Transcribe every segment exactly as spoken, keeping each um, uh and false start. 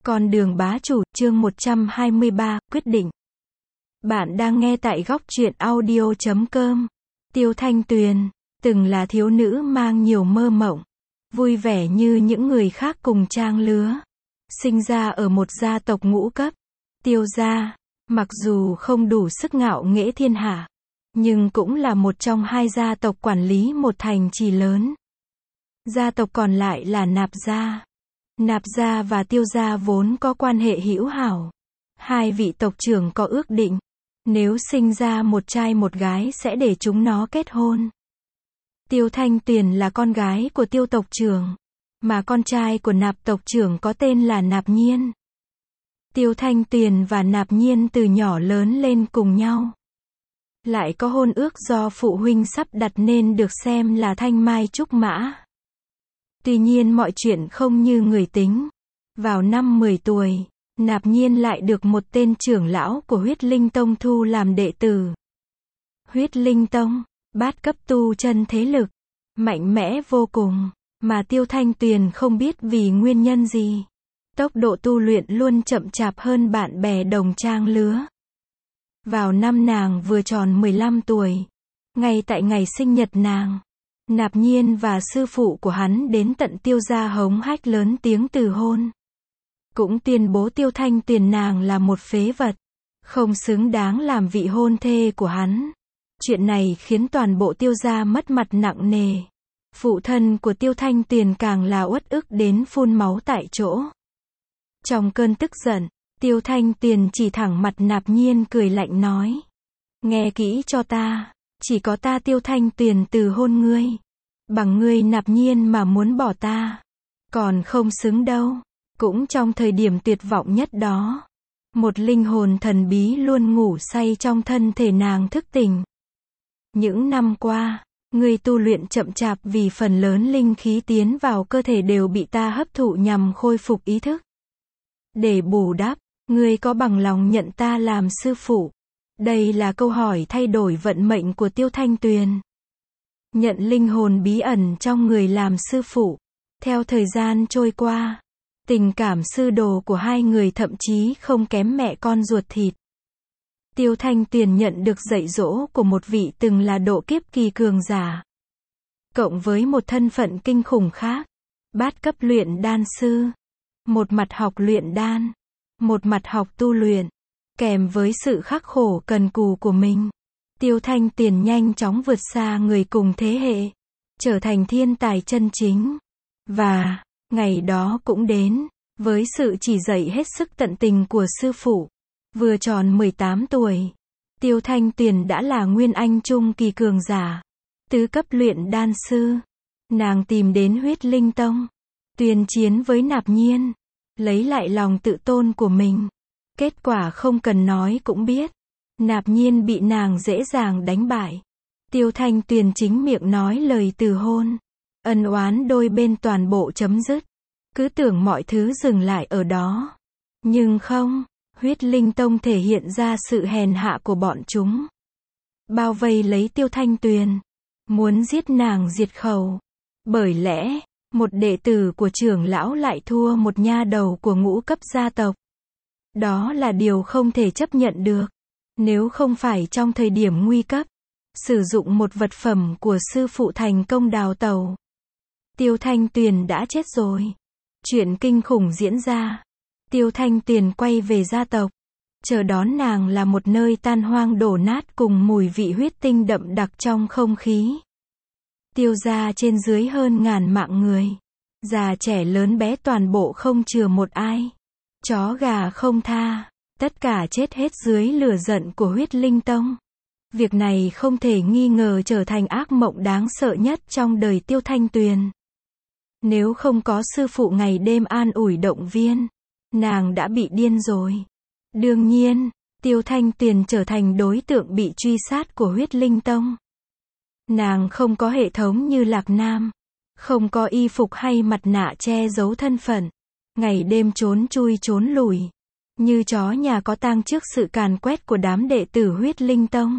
Con đường bá chủ, chương một trăm hai mươi ba, quyết định. Bạn đang nghe tại góc truyện audio chấm com. Tiêu Thanh Tuyền, từng là thiếu nữ mang nhiều mơ mộng, vui vẻ như những người khác cùng trang lứa. Sinh ra ở một gia tộc ngũ cấp, Tiêu gia, mặc dù không đủ sức ngạo nghễ thiên hạ, nhưng cũng là một trong hai gia tộc quản lý một thành trì lớn. Gia tộc còn lại là Nạp gia. Nạp gia và Tiêu gia vốn có quan hệ hữu hảo. Hai vị tộc trưởng có ước định, nếu sinh ra một trai một gái sẽ để chúng nó kết hôn. Tiêu Thanh Tuyền là con gái của Tiêu tộc trưởng, mà con trai của Nạp tộc trưởng có tên là Nạp Nhiên. Tiêu Thanh Tuyền và Nạp Nhiên từ nhỏ lớn lên cùng nhau. Lại có hôn ước do phụ huynh sắp đặt nên được xem là thanh mai trúc mã. Tuy nhiên mọi chuyện không như người tính. Vào năm mười tuổi, Nạp Nhiên lại được một tên trưởng lão của Huyết Linh Tông thu làm đệ tử. Huyết Linh Tông, bát cấp tu chân thế lực, mạnh mẽ vô cùng, mà Tiêu Thanh Tuyền không biết vì nguyên nhân gì. Tốc độ tu luyện luôn chậm chạp hơn bạn bè đồng trang lứa. Vào năm nàng vừa tròn mười lăm tuổi, ngay tại ngày sinh nhật nàng, Nạp Nhiên và sư phụ của hắn đến tận Tiêu gia hống hách lớn tiếng từ hôn. Cũng tuyên bố Tiêu Thanh Tuyền nàng là một phế vật, không xứng đáng làm vị hôn thê của hắn. Chuyện này khiến toàn bộ Tiêu gia mất mặt nặng nề. Phụ thân của Tiêu Thanh Tuyền càng là uất ức đến phun máu tại chỗ. Trong cơn tức giận, Tiêu Thanh Tuyền chỉ thẳng mặt Nạp Nhiên cười lạnh nói: nghe kỹ cho ta, chỉ có ta Tiêu Thanh Tuyền từ hôn ngươi. Bằng ngươi Nạp Nhiên mà muốn bỏ ta, còn không xứng đâu. Cũng trong thời điểm tuyệt vọng nhất đó, một linh hồn thần bí luôn ngủ say trong thân thể nàng thức tỉnh. Những năm qua, ngươi tu luyện chậm chạp vì phần lớn linh khí tiến vào cơ thể đều bị ta hấp thụ nhằm khôi phục ý thức. Để bù đắp, ngươi có bằng lòng nhận ta làm sư phụ? Đây là câu hỏi thay đổi vận mệnh của Tiêu Thanh Tuyền. Nhận linh hồn bí ẩn trong người làm sư phụ. Theo thời gian trôi qua, tình cảm sư đồ của hai người thậm chí không kém mẹ con ruột thịt. Tiêu Thanh Tuyền nhận được dạy dỗ của một vị từng là độ kiếp kỳ cường giả, cộng với một thân phận kinh khủng khác, bát cấp luyện đan sư. Một mặt học luyện đan, một mặt học tu luyện, kèm với sự khắc khổ cần cù của mình, Tiêu Thanh Tuyền nhanh chóng vượt xa người cùng thế hệ, trở thành thiên tài chân chính. Và, ngày đó cũng đến, với sự chỉ dạy hết sức tận tình của sư phụ. Vừa tròn mười tám tuổi, Tiêu Thanh Tuyền đã là nguyên anh trung kỳ cường giả, tứ cấp luyện đan sư. Nàng tìm đến Huyết Linh Tông, tuyên chiến với Nạp Nhiên, lấy lại lòng tự tôn của mình. Kết quả không cần nói cũng biết, Nạp Nhiên bị nàng dễ dàng đánh bại. Tiêu Thanh Tuyền chính miệng nói lời từ hôn, ân oán đôi bên toàn bộ chấm dứt. Cứ tưởng mọi thứ dừng lại ở đó. Nhưng không, Huyết Linh Tông thể hiện ra sự hèn hạ của bọn chúng. Bao vây lấy Tiêu Thanh Tuyền, muốn giết nàng diệt khẩu. Bởi lẽ, một đệ tử của trưởng lão lại thua một nha đầu của ngũ cấp gia tộc. Đó là điều không thể chấp nhận được. Nếu không phải trong thời điểm nguy cấp, sử dụng một vật phẩm của sư phụ thành công đào tẩu, Tiêu Thanh Tuyền đã chết rồi. Chuyện kinh khủng diễn ra. Tiêu Thanh Tuyền quay về gia tộc. Chờ đón nàng là một nơi tan hoang đổ nát cùng mùi vị huyết tinh đậm đặc trong không khí. Tiêu gia trên dưới hơn ngàn mạng người. Già trẻ lớn bé toàn bộ không chừa một ai. Chó gà không tha. Tất cả chết hết dưới lửa giận của Huyết Linh Tông. Việc này không thể nghi ngờ trở thành ác mộng đáng sợ nhất trong đời Tiêu Thanh Tuyền. Nếu không có sư phụ ngày đêm an ủi động viên, nàng đã bị điên rồi. Đương nhiên, Tiêu Thanh Tuyền trở thành đối tượng bị truy sát của Huyết Linh Tông. Nàng không có hệ thống như Lạc Nam, không có y phục hay mặt nạ che giấu thân phận, ngày đêm trốn chui trốn lùi, như chó nhà có tang trước sự càn quét của đám đệ tử Huyết Linh Tông.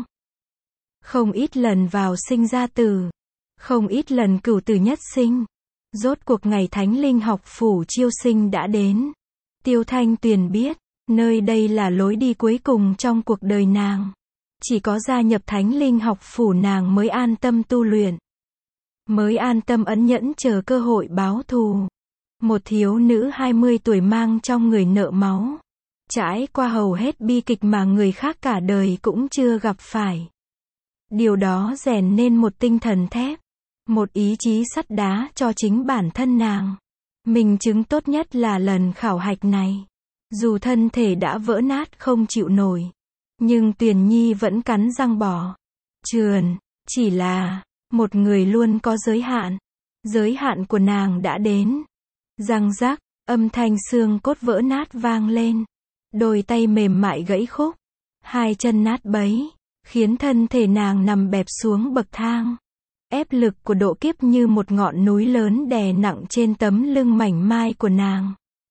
Không ít lần vào sinh ra tử, không ít lần cửu tử nhất sinh. Rốt cuộc ngày Thánh Linh học phủ chiêu sinh đã đến. Tiêu Thanh Tuyền biết, nơi đây là lối đi cuối cùng trong cuộc đời nàng. Chỉ có gia nhập Thánh Linh học phủ nàng mới an tâm tu luyện. Mới an tâm ẩn nhẫn chờ cơ hội báo thù. Một thiếu nữ hai mươi tuổi mang trong người nợ máu. Trải qua hầu hết bi kịch mà người khác cả đời cũng chưa gặp phải. Điều đó rèn nên một tinh thần thép. Một ý chí sắt đá cho chính bản thân nàng. Minh chứng tốt nhất là lần khảo hạch này. Dù thân thể đã vỡ nát không chịu nổi. Nhưng Tuyền Nhi vẫn cắn răng bỏ. Trườn, chỉ là, một người luôn có giới hạn. Giới hạn của nàng đã đến. Răng rắc, âm thanh xương cốt vỡ nát vang lên. Đôi tay mềm mại gãy khúc. Hai chân nát bấy, khiến thân thể nàng nằm bẹp xuống bậc thang. Ép lực của độ kiếp như một ngọn núi lớn đè nặng trên tấm lưng mảnh mai của nàng.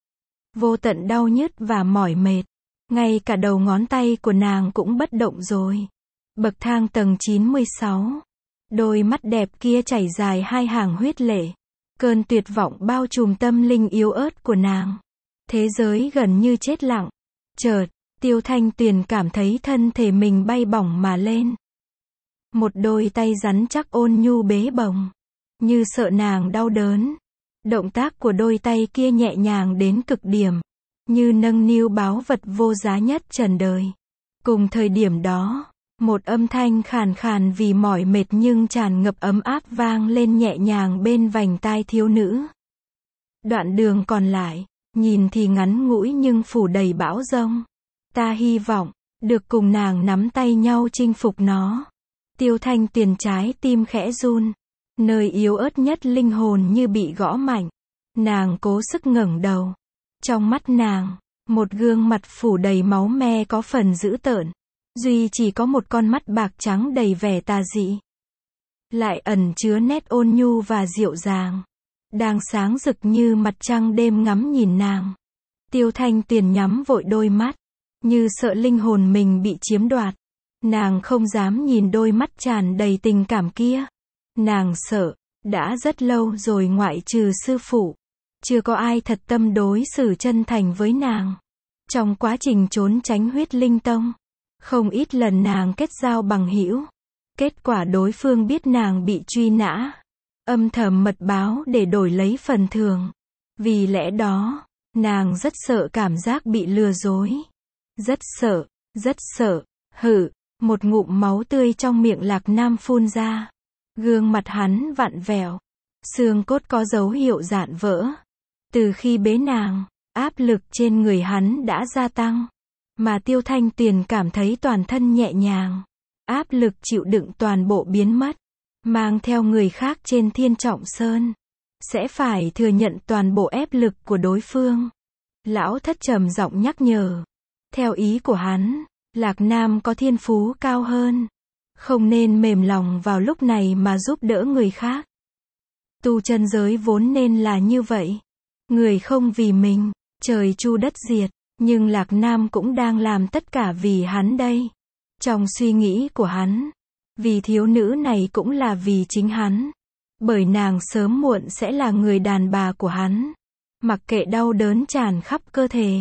Vô tận đau nhức và mỏi mệt. Ngay cả đầu ngón tay của nàng cũng bất động rồi. Bậc thang tầng chín mươi sáu. Đôi mắt đẹp kia chảy dài hai hàng huyết lệ. Cơn tuyệt vọng bao trùm tâm linh yếu ớt của nàng. Thế giới gần như chết lặng. Chợt, Tiêu Thanh Tuyền cảm thấy thân thể mình bay bổng mà lên. Một đôi tay rắn chắc ôn nhu bế bồng. Như sợ nàng đau đớn. Động tác của đôi tay kia nhẹ nhàng đến cực điểm. Như nâng niu báu vật vô giá nhất trần đời. Cùng thời điểm đó, một âm thanh khàn khàn vì mỏi mệt nhưng tràn ngập ấm áp vang lên nhẹ nhàng bên vành tai thiếu nữ. Đoạn đường còn lại, nhìn thì ngắn ngủi nhưng phủ đầy bão giông. Ta hy vọng, được cùng nàng nắm tay nhau chinh phục nó. Tiêu Thanh Tuyền trái tim khẽ run. Nơi yếu ớt nhất linh hồn như bị gõ mạnh. Nàng cố sức ngẩng đầu. Trong mắt nàng, một gương mặt phủ đầy máu me có phần dữ tợn. Duy chỉ có một con mắt bạc trắng đầy vẻ tà dị. Lại ẩn chứa nét ôn nhu và dịu dàng. Đang sáng rực như mặt trăng đêm ngắm nhìn nàng. Tiêu Thanh Tuyền nhắm vội đôi mắt. Như sợ linh hồn mình bị chiếm đoạt. Nàng không dám nhìn đôi mắt tràn đầy tình cảm kia. Nàng sợ, đã rất lâu rồi ngoại trừ sư phụ. Chưa có ai thật tâm đối xử chân thành với nàng. Trong quá trình trốn tránh huyết linh tông. Không ít lần nàng kết giao bằng hữu. Kết quả đối phương biết nàng bị truy nã. Âm thầm mật báo để đổi lấy phần thưởng. Vì lẽ đó, nàng rất sợ cảm giác bị lừa dối. Rất sợ, rất sợ, hử, một ngụm máu tươi trong miệng Lạc Nam phun ra. Gương mặt hắn vặn vẹo. Xương cốt có dấu hiệu rạn vỡ. Từ khi bế nàng, áp lực trên người hắn đã gia tăng. Mà Tiêu Thanh Tuyền cảm thấy toàn thân nhẹ nhàng. Áp lực chịu đựng toàn bộ biến mất. Mang theo người khác trên Thiên Trọng Sơn. Sẽ phải thừa nhận toàn bộ ép lực của đối phương. Lão thất trầm giọng nhắc nhở. Theo ý của hắn, Lạc Nam có thiên phú cao hơn. Không nên mềm lòng vào lúc này mà giúp đỡ người khác. Tu chân giới vốn nên là như vậy. Người không vì mình, trời chu đất diệt. Nhưng Lạc Nam cũng đang làm tất cả vì hắn đây. Trong suy nghĩ của hắn, vì thiếu nữ này cũng là vì chính hắn. Bởi nàng sớm muộn sẽ là người đàn bà của hắn. Mặc kệ đau đớn tràn khắp cơ thể.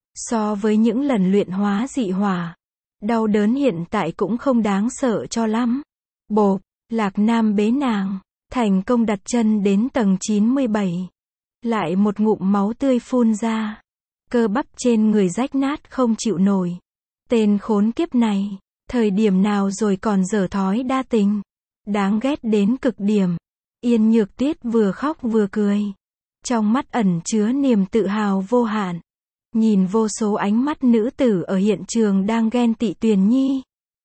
So với những lần luyện hóa dị hỏa, đau đớn hiện tại cũng không đáng sợ cho lắm. Bộp, Lạc Nam bế nàng, thành công đặt chân đến tầng chín mươi bảy. Lại một ngụm máu tươi phun ra. Cơ bắp trên người rách nát không chịu nổi. Tên khốn kiếp này, thời điểm nào rồi còn dở thói đa tình. Đáng ghét đến cực điểm. Yên Nhược Tuyết vừa khóc vừa cười. Trong mắt ẩn chứa niềm tự hào vô hạn. Nhìn vô số ánh mắt nữ tử ở hiện trường đang ghen tị Tuyền Nhi.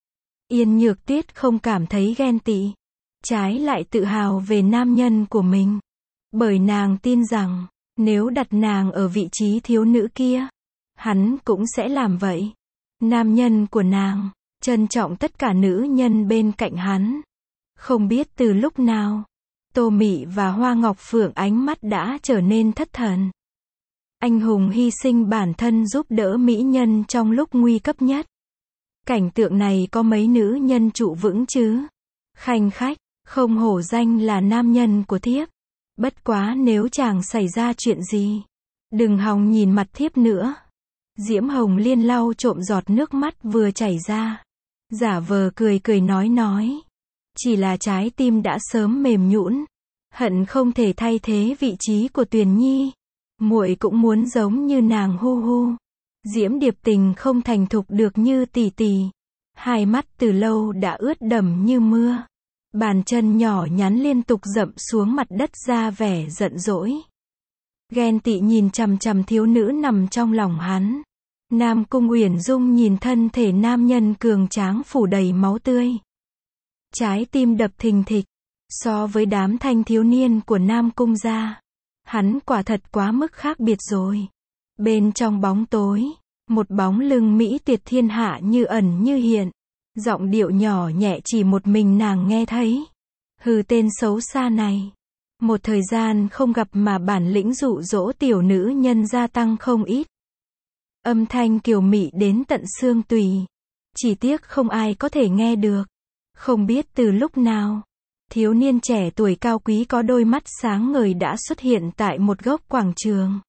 Yên Nhược Tuyết không cảm thấy ghen tị. Trái lại tự hào về nam nhân của mình. Bởi nàng tin rằng, nếu đặt nàng ở vị trí thiếu nữ kia, hắn cũng sẽ làm vậy. Nam nhân của nàng, trân trọng tất cả nữ nhân bên cạnh hắn. Không biết từ lúc nào, Tô Mị và Hoa Ngọc Phượng ánh mắt đã trở nên thất thần. Anh hùng hy sinh bản thân giúp đỡ mỹ nhân trong lúc nguy cấp nhất. Cảnh tượng này có mấy nữ nhân trụ vững chứ? Khanh khách, không hổ danh là nam nhân của thiếp. Bất quá nếu chàng xảy ra chuyện gì, Đừng hòng nhìn mặt thiếp nữa. Diễm Hồng Liên lau trộm giọt nước mắt vừa chảy ra. Giả vờ cười cười nói nói. Chỉ là trái tim đã sớm mềm nhũn, hận không thể thay thế vị trí của Tuyền Nhi. Muội cũng muốn giống như nàng hu hu. Diễm Điệp Tình không thành thục được như tỷ tỷ. Hai mắt từ lâu đã ướt đẫm như mưa. Bàn chân nhỏ nhắn liên tục dậm xuống mặt đất ra vẻ giận dỗi. Ghen tị nhìn chằm chằm thiếu nữ nằm trong lòng hắn. Nam Cung Uyển Dung nhìn thân thể nam nhân cường tráng phủ đầy máu tươi. Trái tim đập thình thịch. So với đám thanh thiếu niên của Nam Cung gia, hắn quả thật quá mức khác biệt rồi. Bên trong bóng tối, một bóng lưng Mỹ tuyệt thiên hạ như ẩn như hiện. Giọng điệu nhỏ nhẹ chỉ một mình nàng nghe thấy. Hừ, tên xấu xa này. Một thời gian không gặp mà bản lĩnh dụ dỗ tiểu nữ nhân gia tăng không ít. Âm thanh kiều mị đến tận xương tùy. Chỉ tiếc không ai có thể nghe được. Không biết từ lúc nào, thiếu niên trẻ tuổi cao quý có đôi mắt sáng ngời đã xuất hiện tại một góc quảng trường.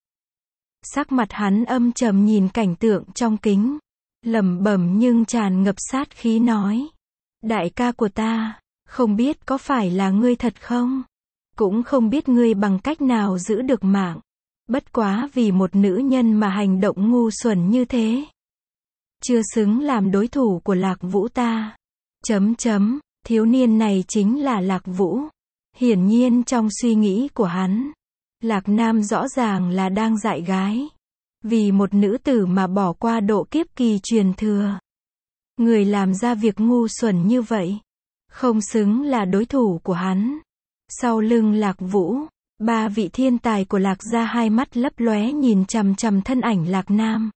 Sắc mặt hắn âm trầm nhìn cảnh tượng trong kính, lẩm bẩm nhưng tràn ngập sát khí nói. Đại ca của ta, không biết có phải là ngươi thật không? Cũng không biết ngươi bằng cách nào giữ được mạng. Bất quá vì một nữ nhân mà hành động ngu xuẩn như thế. Chưa xứng làm đối thủ của Lạc Vũ ta. Chấm chấm, thiếu niên này chính là Lạc Vũ. Hiển nhiên trong suy nghĩ của hắn, Lạc Nam rõ ràng là đang dại gái. Vì một nữ tử mà bỏ qua độ kiếp kỳ truyền thừa. Người làm ra việc ngu xuẩn như vậy, không xứng là đối thủ của hắn. Sau lưng Lạc Vũ, ba vị thiên tài của Lạc gia hai mắt lấp lóe nhìn chằm chằm thân ảnh Lạc Nam.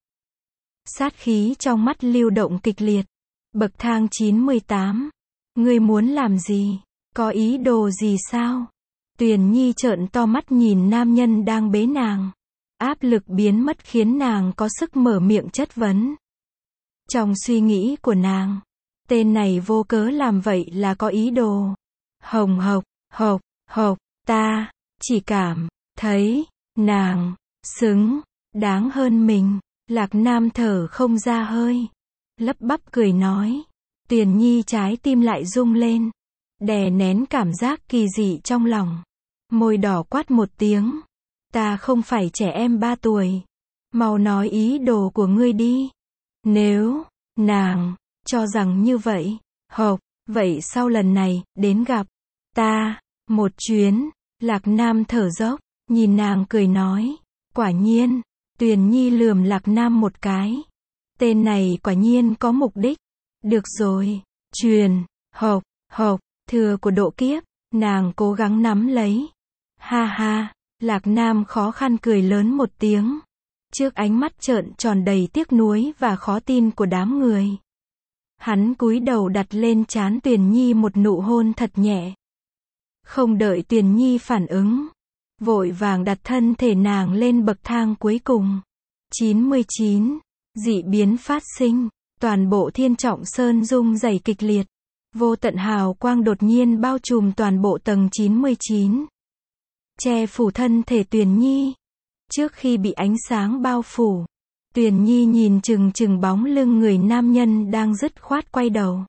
Sát khí trong mắt lưu động kịch liệt. Bậc thang chín mươi tám. Ngươi muốn làm gì? Có ý đồ gì sao? Tuyền Nhi trợn to mắt nhìn nam nhân đang bế nàng. Áp lực biến mất khiến nàng có sức mở miệng chất vấn. Trong suy nghĩ của nàng, tên này vô cớ làm vậy là có ý đồ. Hồng hộc, hộc, hộc, ta chỉ cảm thấy nàng xứng đáng hơn mình. Lạc Nam thở không ra hơi, lắp bắp cười nói. Tuyền Nhi trái tim lại rung lên, đè nén cảm giác kỳ dị trong lòng. Môi đỏ quát một tiếng. Ta không phải trẻ em ba tuổi. Mau nói ý đồ của ngươi đi. Nếu nàng cho rằng như vậy, hộc, vậy sau lần này đến gặp ta một chuyến. Lạc Nam thở dốc, nhìn nàng cười nói. Quả nhiên. Tuyền Nhi lườm Lạc Nam một cái. Tên này quả nhiên có mục đích. Được rồi, truyền, hộc, hộc, thừa của độ kiếp, nàng cố gắng nắm lấy. Ha ha, Lạc Nam khó khăn cười lớn một tiếng. Trước ánh mắt trợn tròn đầy tiếc nuối và khó tin của đám người. Hắn cúi đầu đặt lên trán Tuyền Nhi một nụ hôn thật nhẹ. Không đợi Tuyền Nhi phản ứng, vội vàng đặt thân thể nàng lên bậc thang cuối cùng. chín mươi chín. Dị biến phát sinh. Toàn bộ Thiên Trọng Sơn rung rẩy kịch liệt. Vô tận hào quang đột nhiên bao trùm toàn bộ tầng chín mươi chín. Che phủ thân thể Tuyền Nhi. Trước khi bị ánh sáng bao phủ, Tuyền Nhi nhìn chừng chừng bóng lưng người nam nhân đang dứt khoát quay đầu.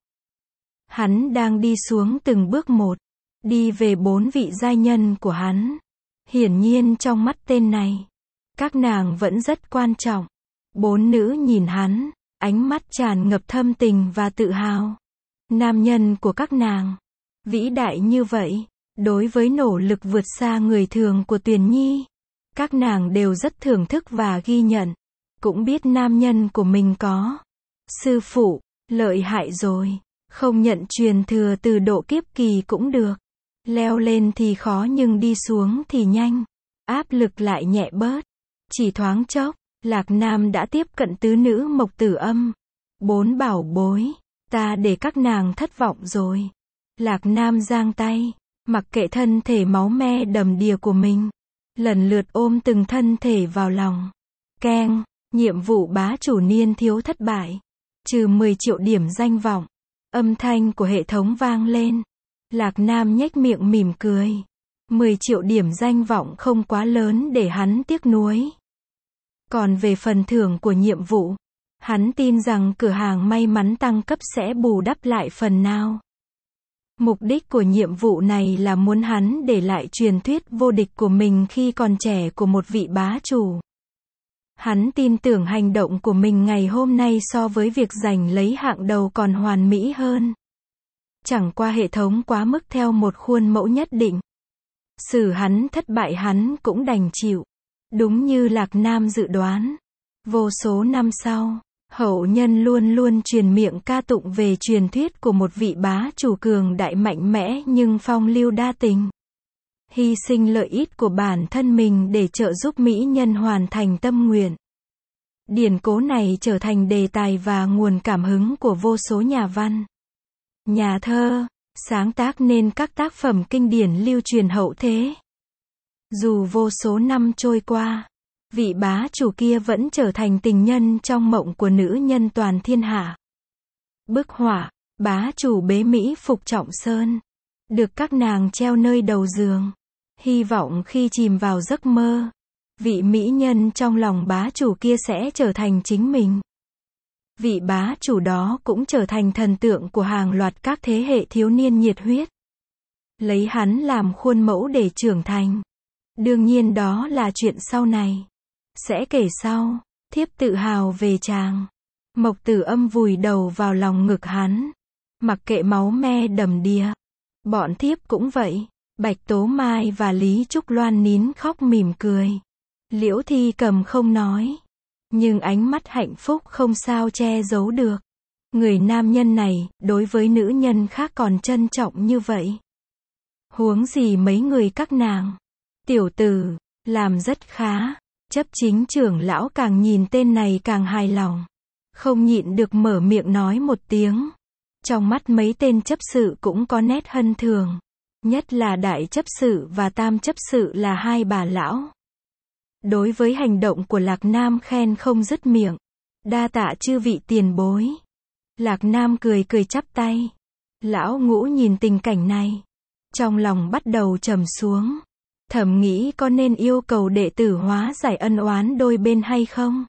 Hắn đang đi xuống từng bước một, đi về bốn vị giai nhân của hắn. Hiển nhiên trong mắt tên này, các nàng vẫn rất quan trọng. Bốn nữ nhìn hắn, ánh mắt tràn ngập thâm tình và tự hào. Nam nhân của các nàng, vĩ đại như vậy, đối với nỗ lực vượt xa người thường của Tuyền Nhi, các nàng đều rất thưởng thức và ghi nhận. Cũng biết nam nhân của mình có sư phụ, lợi hại rồi, không nhận truyền thừa từ độ kiếp kỳ cũng được. Leo lên thì khó nhưng đi xuống thì nhanh. Áp lực lại nhẹ bớt. Chỉ thoáng chốc, Lạc Nam đã tiếp cận tứ nữ Mộc Tử Âm. Bốn bảo bối, ta để các nàng thất vọng rồi. Lạc Nam giang tay, mặc kệ thân thể máu me đầm đìa của mình, lần lượt ôm từng thân thể vào lòng. Keng, nhiệm vụ bá chủ niên thiếu thất bại. Trừ mười triệu điểm danh vọng. Âm thanh của hệ thống vang lên. Lạc Nam nhếch miệng mỉm cười. mười triệu điểm danh vọng không quá lớn để hắn tiếc nuối. Còn về phần thưởng của nhiệm vụ, hắn tin rằng cửa hàng may mắn tăng cấp sẽ bù đắp lại phần nào. Mục đích của nhiệm vụ này là muốn hắn để lại truyền thuyết vô địch của mình khi còn trẻ của một vị bá chủ. Hắn tin tưởng hành động của mình ngày hôm nay so với việc giành lấy hạng đầu còn hoàn mỹ hơn. Chẳng qua hệ thống quá mức theo một khuôn mẫu nhất định. Xử hắn thất bại hắn cũng đành chịu. Đúng như Lạc Nam dự đoán. Vô số năm sau, hậu nhân luôn luôn truyền miệng ca tụng về truyền thuyết của một vị bá chủ cường đại mạnh mẽ nhưng phong lưu đa tình. Hy sinh lợi ích của bản thân mình để trợ giúp mỹ nhân hoàn thành tâm nguyện. Điển cố này trở thành đề tài và nguồn cảm hứng của vô số nhà văn, nhà thơ, sáng tác nên các tác phẩm kinh điển lưu truyền hậu thế. Dù vô số năm trôi qua, vị bá chủ kia vẫn trở thành tình nhân trong mộng của nữ nhân toàn thiên hạ. Bức họa, bá chủ bế mỹ phục trọng sơn, được các nàng treo nơi đầu giường. Hy vọng khi chìm vào giấc mơ, vị mỹ nhân trong lòng bá chủ kia sẽ trở thành chính mình. Vị bá chủ đó cũng trở thành thần tượng của hàng loạt các thế hệ thiếu niên nhiệt huyết. Lấy hắn làm khuôn mẫu để trưởng thành. Đương nhiên đó là chuyện sau này. Sẽ kể sau. Thiếp tự hào về chàng. Mộc Tử Âm vùi đầu vào lòng ngực hắn. Mặc kệ máu me đầm đìa. Bọn thiếp cũng vậy. Bạch Tố Mai và Lý Trúc Loan nín khóc mỉm cười. Liễu Thi Cầm không nói. Nhưng ánh mắt hạnh phúc không sao che giấu được. Người nam nhân này, đối với nữ nhân khác còn trân trọng như vậy. Huống gì mấy người các nàng. Tiểu tử, làm rất khá. Chấp chính trưởng lão càng nhìn tên này càng hài lòng. Không nhịn được mở miệng nói một tiếng. Trong mắt mấy tên chấp sự cũng có nét hân thường. Nhất là đại chấp sự và tam chấp sự là hai bà lão. Đối với hành động của Lạc Nam khen không dứt miệng. Đa tạ chư vị tiền bối. Lạc Nam cười cười chắp tay. Lão Ngũ nhìn tình cảnh này. Trong lòng bắt đầu trầm xuống. Thầm nghĩ có nên yêu cầu đệ tử hóa giải ân oán đôi bên hay không?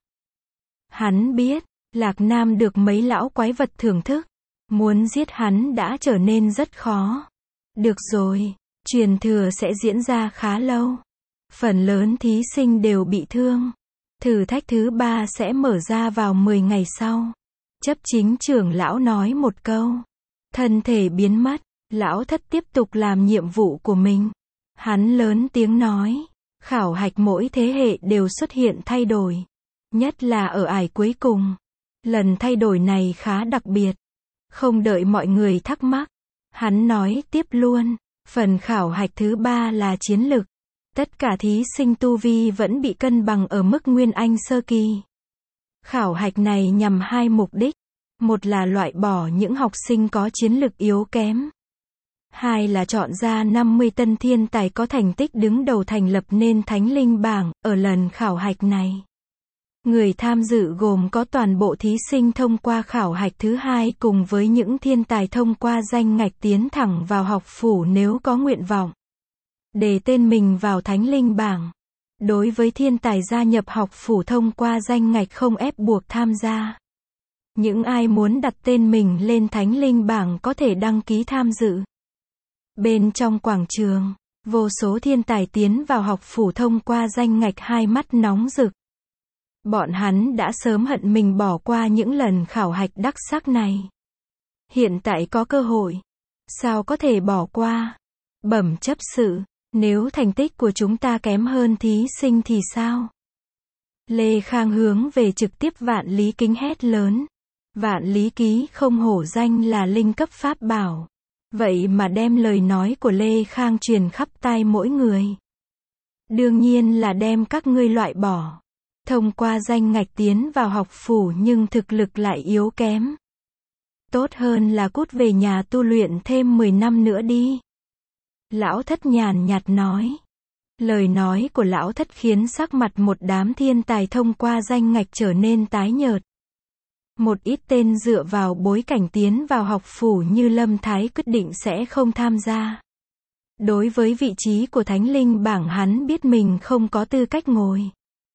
Hắn biết, Lạc Nam được mấy lão quái vật thưởng thức. Muốn giết hắn đã trở nên rất khó. Được rồi, truyền thừa sẽ diễn ra khá lâu. Phần lớn thí sinh đều bị thương. Thử thách thứ ba sẽ mở ra vào mười ngày sau. Chấp chính trưởng lão nói một câu. Thân thể biến mất, lão thất tiếp tục làm nhiệm vụ của mình. Hắn lớn tiếng nói. Khảo hạch mỗi thế hệ đều xuất hiện thay đổi. Nhất là ở ải cuối cùng. Lần thay đổi này khá đặc biệt. Không đợi mọi người thắc mắc. Hắn nói tiếp luôn. Phần khảo hạch thứ ba là chiến lực. Tất cả thí sinh tu vi vẫn bị cân bằng ở mức Nguyên Anh sơ kỳ. Khảo hạch này nhằm hai mục đích. Một là loại bỏ những học sinh có chiến lực yếu kém. Hai là chọn ra năm mươi tân thiên tài có thành tích đứng đầu thành lập nên Thánh Linh Bảng ở lần khảo hạch này. Người tham dự gồm có toàn bộ thí sinh thông qua khảo hạch thứ hai cùng với những thiên tài thông qua danh ngạch tiến thẳng vào học phủ nếu có nguyện vọng. Đề tên mình vào Thánh Linh Bảng. Đối với thiên tài gia nhập học phủ thông qua danh ngạch không ép buộc tham gia. Những ai muốn đặt tên mình lên Thánh Linh Bảng có thể đăng ký tham dự. Bên trong quảng trường, vô số thiên tài tiến vào học phủ thông qua danh ngạch hai mắt nóng rực. Bọn hắn đã sớm hận mình bỏ qua những lần khảo hạch đắc sắc này. Hiện tại có cơ hội. Sao có thể bỏ qua? Bẩm chấp sự, nếu thành tích của chúng ta kém hơn thí sinh thì sao? Lê Khang hướng về trực tiếp Vạn Lý Kính hét lớn. Vạn Lý Ký không hổ danh là linh cấp pháp bảo. Vậy mà đem lời nói của Lê Khang truyền khắp tai mỗi người. Đương nhiên là đem các ngươi loại bỏ. Thông qua danh ngạch tiến vào học phủ nhưng thực lực lại yếu kém. Tốt hơn là cút về nhà tu luyện thêm mười năm nữa đi. Lão thất nhàn nhạt nói. Lời nói của lão thất khiến sắc mặt một đám thiên tài thông qua danh ngạch trở nên tái nhợt. Một ít tên dựa vào bối cảnh tiến vào học phủ như Lâm Thái quyết định sẽ không tham gia. Đối với vị trí của Thánh Linh Bảng hắn biết mình không có tư cách ngồi.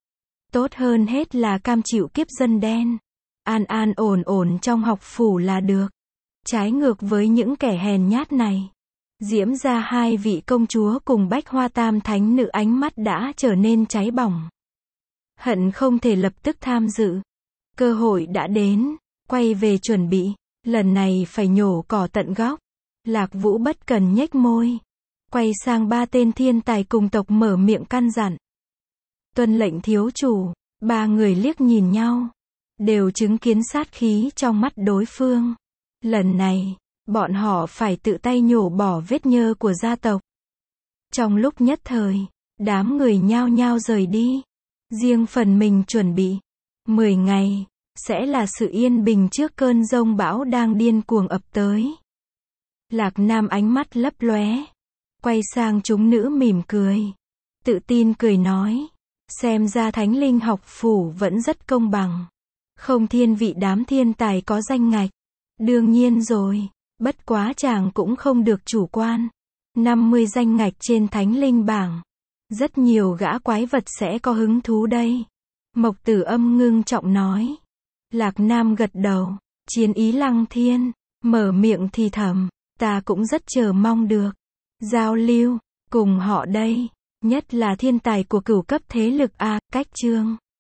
Tốt hơn hết là cam chịu kiếp dân đen. An an ổn ổn trong học phủ là được. Trái ngược với những kẻ hèn nhát này. Diễm gia hai vị công chúa cùng Bách Hoa Tam thánh nữ ánh mắt đã trở nên cháy bỏng. Hận không thể lập tức tham dự. Cơ hội đã đến, quay về chuẩn bị, lần này phải nhổ cỏ tận gốc. Lạc Vũ bất cần nhếch môi, quay sang ba tên thiên tài cùng tộc mở miệng căn dặn. Tuân lệnh thiếu chủ, ba người liếc nhìn nhau, đều chứng kiến sát khí trong mắt đối phương. Lần này, bọn họ phải tự tay nhổ bỏ vết nhơ của gia tộc. Trong lúc nhất thời, đám người nhao nhao rời đi. Riêng phần mình chuẩn bị. Mười ngày, sẽ là sự yên bình trước cơn giông bão đang điên cuồng ập tới. Lạc Nam ánh mắt lấp lóe, quay sang chúng nữ mỉm cười. Tự tin cười nói, xem ra Thánh Linh học phủ vẫn rất công bằng. Không thiên vị đám thiên tài có danh ngạch. Đương nhiên rồi, bất quá chàng cũng không được chủ quan. năm mươi danh ngạch trên Thánh Linh bảng. Rất nhiều gã quái vật sẽ có hứng thú đây. Mộc Tử Âm ngưng trọng nói. Lạc Nam gật đầu, chiến ý lăng thiên, mở miệng thì thầm, ta cũng rất chờ mong được giao lưu cùng họ đây, nhất là thiên tài của cửu cấp thế lực a. Cách chương